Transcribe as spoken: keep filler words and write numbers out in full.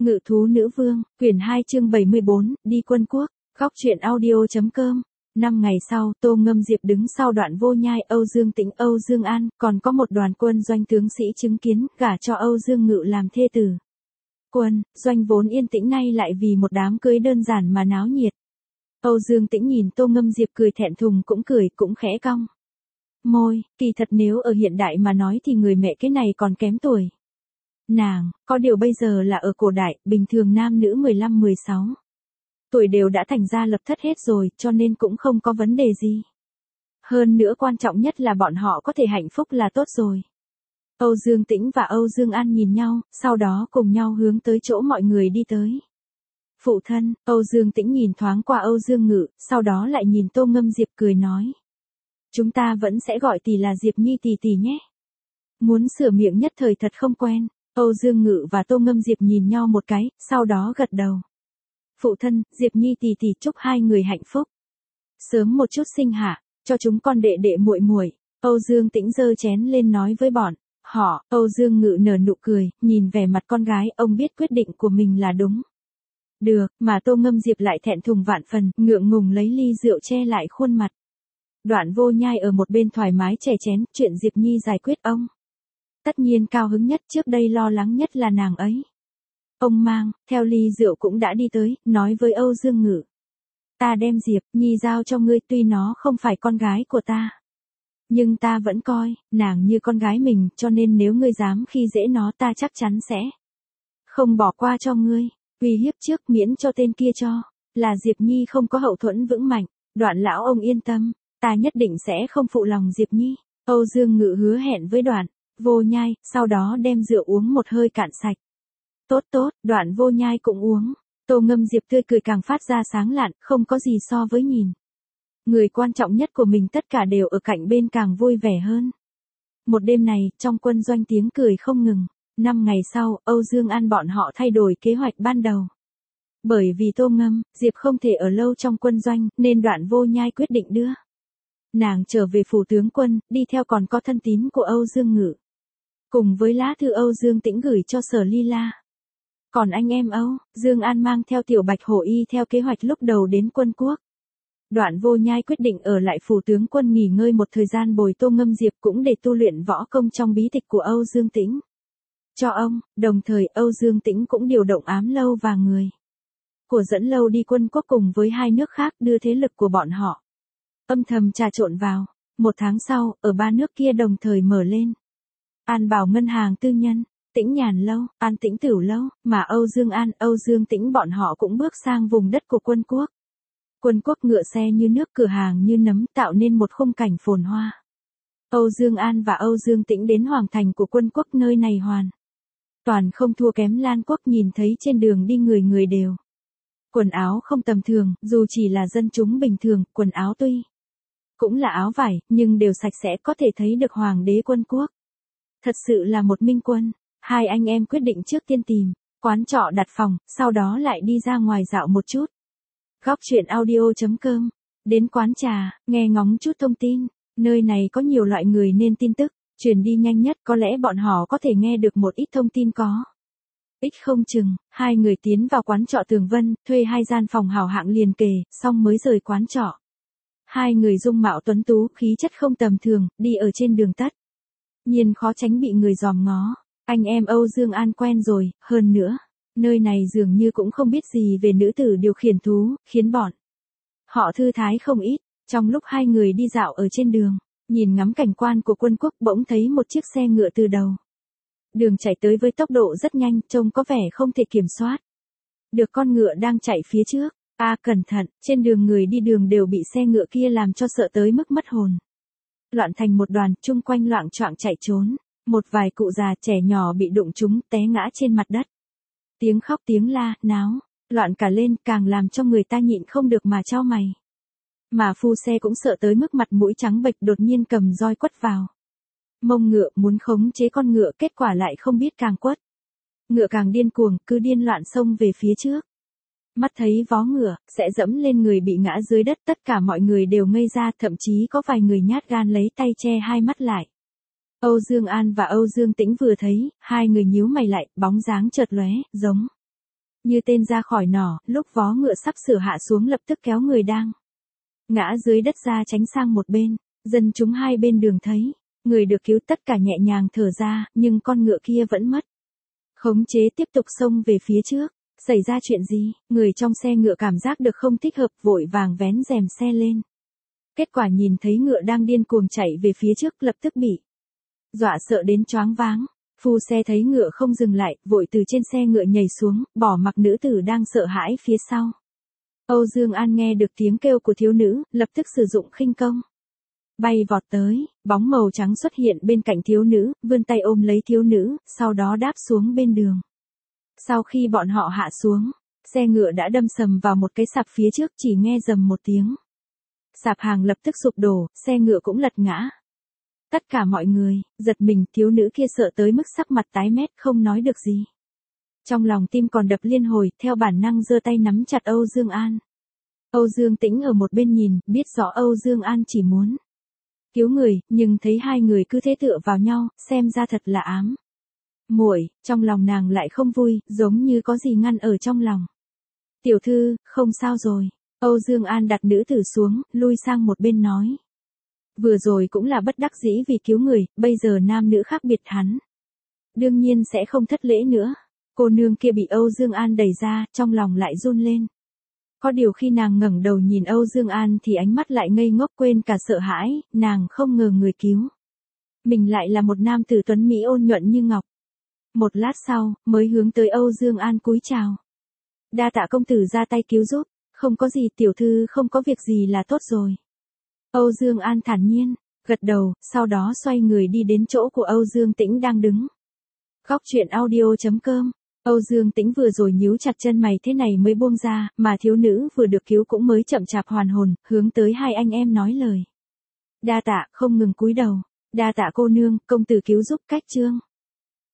Ngự thú nữ vương, quyển hai chương bảy mươi bốn, đi quân quốc, góc truyện audio.com. Năm ngày sau, Tô Ngâm Diệp đứng sau Đoạn Vô Nhai, Âu Dương Tĩnh, Âu Dương An, còn có một đoàn quân doanh tướng sĩ chứng kiến, gả cho Âu Dương Ngự làm thê tử. Quân, doanh vốn yên tĩnh nay lại vì một đám cưới đơn giản mà náo nhiệt. Âu Dương Tĩnh nhìn Tô Ngâm Diệp cười thẹn thùng cũng cười, cũng khẽ cong môi, kỳ thật nếu ở hiện đại mà nói thì người mẹ cái này còn kém tuổi. Nàng, có điều bây giờ là ở cổ đại, bình thường nam nữ mười lăm mười sáu tuổi đều đã thành ra lập thất hết rồi, cho nên cũng không có vấn đề gì. Hơn nữa quan trọng nhất là bọn họ có thể hạnh phúc là tốt rồi. Âu Dương Tĩnh và Âu Dương An nhìn nhau, sau đó cùng nhau hướng tới chỗ mọi người đi tới. Phụ thân, Âu Dương Tĩnh nhìn thoáng qua Âu Dương Ngự, sau đó lại nhìn Tô Ngâm Diệp cười nói. Chúng ta vẫn sẽ gọi tỷ là Diệp Nhi tỷ tỷ nhé. Muốn sửa miệng nhất thời thật không quen. Âu Dương Ngự và Tô Ngâm Diệp nhìn nhau một cái, sau đó gật đầu. Phụ thân, Diệp Nhi tỷ tỷ chúc hai người hạnh phúc. Sớm một chút sinh hạ, cho chúng con đệ đệ muội muội. Âu Dương Tĩnh giơ chén lên nói với bọn họ. Âu Dương Ngự nở nụ cười, nhìn vẻ mặt con gái, ông biết quyết định của mình là đúng. Được, mà Tô Ngâm Diệp lại thẹn thùng vạn phần, ngượng ngùng lấy ly rượu che lại khuôn mặt. Đoạn Vô Nhai ở một bên thoải mái chè chén, chuyện Diệp Nhi giải quyết ông. Tất nhiên cao hứng nhất, trước đây lo lắng nhất là nàng ấy. Ông mang, theo ly rượu cũng đã đi tới, nói với Âu Dương Ngự. Ta đem Diệp Nhi giao cho ngươi, tuy nó không phải con gái của ta. Nhưng ta vẫn coi, nàng như con gái mình, cho nên nếu ngươi dám khi dễ nó ta chắc chắn sẽ không bỏ qua cho ngươi. Uy hiếp trước miễn cho tên kia cho, là Diệp Nhi không có hậu thuẫn vững mạnh. Đoạn lão ông yên tâm, ta nhất định sẽ không phụ lòng Diệp Nhi. Âu Dương Ngự hứa hẹn với Đoạn Vô Nhai, sau đó đem rượu uống một hơi cạn sạch. Tốt tốt, Đoạn Vô Nhai cũng uống. Tô Ngâm Diệp tươi cười càng phát ra sáng lạn, không có gì so với nhìn người quan trọng nhất của mình tất cả đều ở cạnh bên càng vui vẻ hơn. Một đêm này, trong quân doanh tiếng cười không ngừng. Năm ngày sau, Âu Dương An bọn họ thay đổi kế hoạch ban đầu. Bởi vì Tô Ngâm Diệp không thể ở lâu trong quân doanh, nên Đoạn Vô Nhai quyết định đưa nàng trở về phủ tướng quân, đi theo còn có thân tín của Âu Dương Ngự. Cùng với lá thư Âu Dương Tĩnh gửi cho Sở Ly La. Còn anh em Âu Dương An mang theo Tiểu Bạch Hổ y theo kế hoạch lúc đầu đến quân quốc. Đoạn Vô Nhai quyết định ở lại phủ tướng quân nghỉ ngơi một thời gian bồi Tô Ngâm Diệp cũng để tu luyện võ công trong bí tịch của Âu Dương Tĩnh. Cho ông, đồng thời Âu Dương Tĩnh cũng điều động Ám Lâu và người của Dẫn Lâu đi quân quốc cùng với hai nước khác đưa thế lực của bọn họ âm thầm trà trộn vào. Một tháng sau, ở ba nước kia đồng thời mở lên An Bảo ngân hàng tư nhân, Tĩnh Nhàn Lâu, An Tĩnh Tửu Lâu, mà Âu Dương An, Âu Dương Tĩnh bọn họ cũng bước sang vùng đất của quân quốc. Quân quốc ngựa xe như nước, cửa hàng như nấm, tạo nên một khung cảnh phồn hoa. Âu Dương An và Âu Dương Tĩnh đến hoàng thành của quân quốc, nơi này hoàn toàn không thua kém Lan quốc, nhìn thấy trên đường đi người người đều quần áo không tầm thường, dù chỉ là dân chúng bình thường, quần áo tuy cũng là áo vải, nhưng đều sạch sẽ, có thể thấy được hoàng đế quân quốc. Thật sự là một minh quân. Hai anh em quyết định trước tiên tìm quán trọ đặt phòng, sau đó lại đi ra ngoài dạo một chút. Góc truyện audio.com. Đến quán trà, nghe ngóng chút thông tin. Nơi này có nhiều loại người nên tin tức truyền đi nhanh nhất, có lẽ bọn họ có thể nghe được một ít thông tin có ích không chừng. Hai người tiến vào quán trọ Tường Vân, thuê hai gian phòng hảo hạng liền kề, xong mới rời quán trọ. Hai người dung mạo tuấn tú, khí chất không tầm thường, đi ở trên đường tắt nhiên khó tránh bị người dòm ngó. Anh em Âu Dương An quen rồi, hơn nữa, nơi này dường như cũng không biết gì về nữ tử điều khiển thú, khiến bọn họ thư thái không ít. Trong lúc hai người đi dạo ở trên đường, nhìn ngắm cảnh quan của quân quốc, bỗng thấy một chiếc xe ngựa từ đầu đường chạy tới với tốc độ rất nhanh, trông có vẻ không thể kiểm soát được con ngựa đang chạy phía trước. A à, cẩn thận, trên đường người đi đường đều bị xe ngựa kia làm cho sợ tới mức mất hồn. Loạn thành một đoàn, chung quanh loạng choạng chạy trốn. Một vài cụ già trẻ nhỏ bị đụng trúng, té ngã trên mặt đất. Tiếng khóc tiếng la, náo, loạn cả lên, càng làm cho người ta nhịn không được mà chau mày. Mà phu xe cũng sợ tới mức mặt mũi trắng bệch, đột nhiên cầm roi quất vào mông ngựa, muốn khống chế con ngựa, kết quả lại không biết càng quất. Ngựa càng điên cuồng, cứ điên loạn xông về phía trước. Mắt thấy vó ngựa sẽ dẫm lên người bị ngã dưới đất, tất cả mọi người đều ngây ra, thậm chí có vài người nhát gan lấy tay che hai mắt lại. Âu Dương An và Âu Dương Tĩnh vừa thấy, hai người nhíu mày lại, bóng dáng chợt lóe, giống Như tên ra khỏi nỏ, lúc vó ngựa sắp sửa hạ xuống lập tức kéo người đang ngã dưới đất ra tránh sang một bên. Dân chúng hai bên đường thấy người được cứu tất cả nhẹ nhàng thở ra, nhưng con ngựa kia vẫn mất khống chế tiếp tục xông về phía trước. Xảy ra chuyện gì? Người trong xe ngựa cảm giác được không thích hợp, vội vàng vén rèm xe lên. Kết quả nhìn thấy ngựa đang điên cuồng chạy về phía trước, lập tức bị dọa sợ đến choáng váng. Phu xe thấy ngựa không dừng lại, vội từ trên xe ngựa nhảy xuống, bỏ mặc nữ tử đang sợ hãi phía sau. Âu Dương An nghe được tiếng kêu của thiếu nữ, lập tức sử dụng khinh công. Bay vọt tới, bóng màu trắng xuất hiện bên cạnh thiếu nữ, vươn tay ôm lấy thiếu nữ, sau đó đáp xuống bên đường. Sau khi bọn họ hạ xuống, xe ngựa đã đâm sầm vào một cái sạp phía trước, chỉ nghe rầm một tiếng. Sạp hàng lập tức sụp đổ, xe ngựa cũng lật ngã. Tất cả mọi người giật mình, thiếu nữ kia sợ tới mức sắc mặt tái mét không nói được gì. Trong lòng tim còn đập liên hồi, theo bản năng giơ tay nắm chặt Âu Dương An. Âu Dương Tĩnh ở một bên nhìn, biết rõ Âu Dương An chỉ muốn cứu người, nhưng thấy hai người cứ thế tựa vào nhau, xem ra thật là ám muội. Trong lòng nàng lại không vui, giống như có gì ngăn ở trong lòng. Tiểu thư, không sao rồi. Âu Dương An đặt nữ tử xuống, lui sang một bên nói. Vừa rồi cũng là bất đắc dĩ vì cứu người, bây giờ nam nữ khác biệt hắn đương nhiên sẽ không thất lễ nữa. Cô nương kia bị Âu Dương An đẩy ra, trong lòng lại run lên. Có điều khi nàng ngẩng đầu nhìn Âu Dương An thì ánh mắt lại ngây ngốc, quên cả sợ hãi, nàng không ngờ người cứu mình lại là một nam tử tuấn mỹ ôn nhuận như ngọc. Một lát sau, mới hướng tới Âu Dương An cúi chào. Đa tạ công tử ra tay cứu giúp, không có gì, tiểu thư không có việc gì là tốt rồi. Âu Dương An thản nhiên gật đầu, sau đó xoay người đi đến chỗ của Âu Dương Tĩnh đang đứng. Góc truyện audio chấm com. Âu Dương Tĩnh vừa rồi nhíu chặt chân mày thế này mới buông ra, mà thiếu nữ vừa được cứu cũng mới chậm chạp hoàn hồn, hướng tới hai anh em nói lời. Đa tạ, không ngừng cúi đầu. Đa tạ cô nương, công tử cứu giúp. Cách chương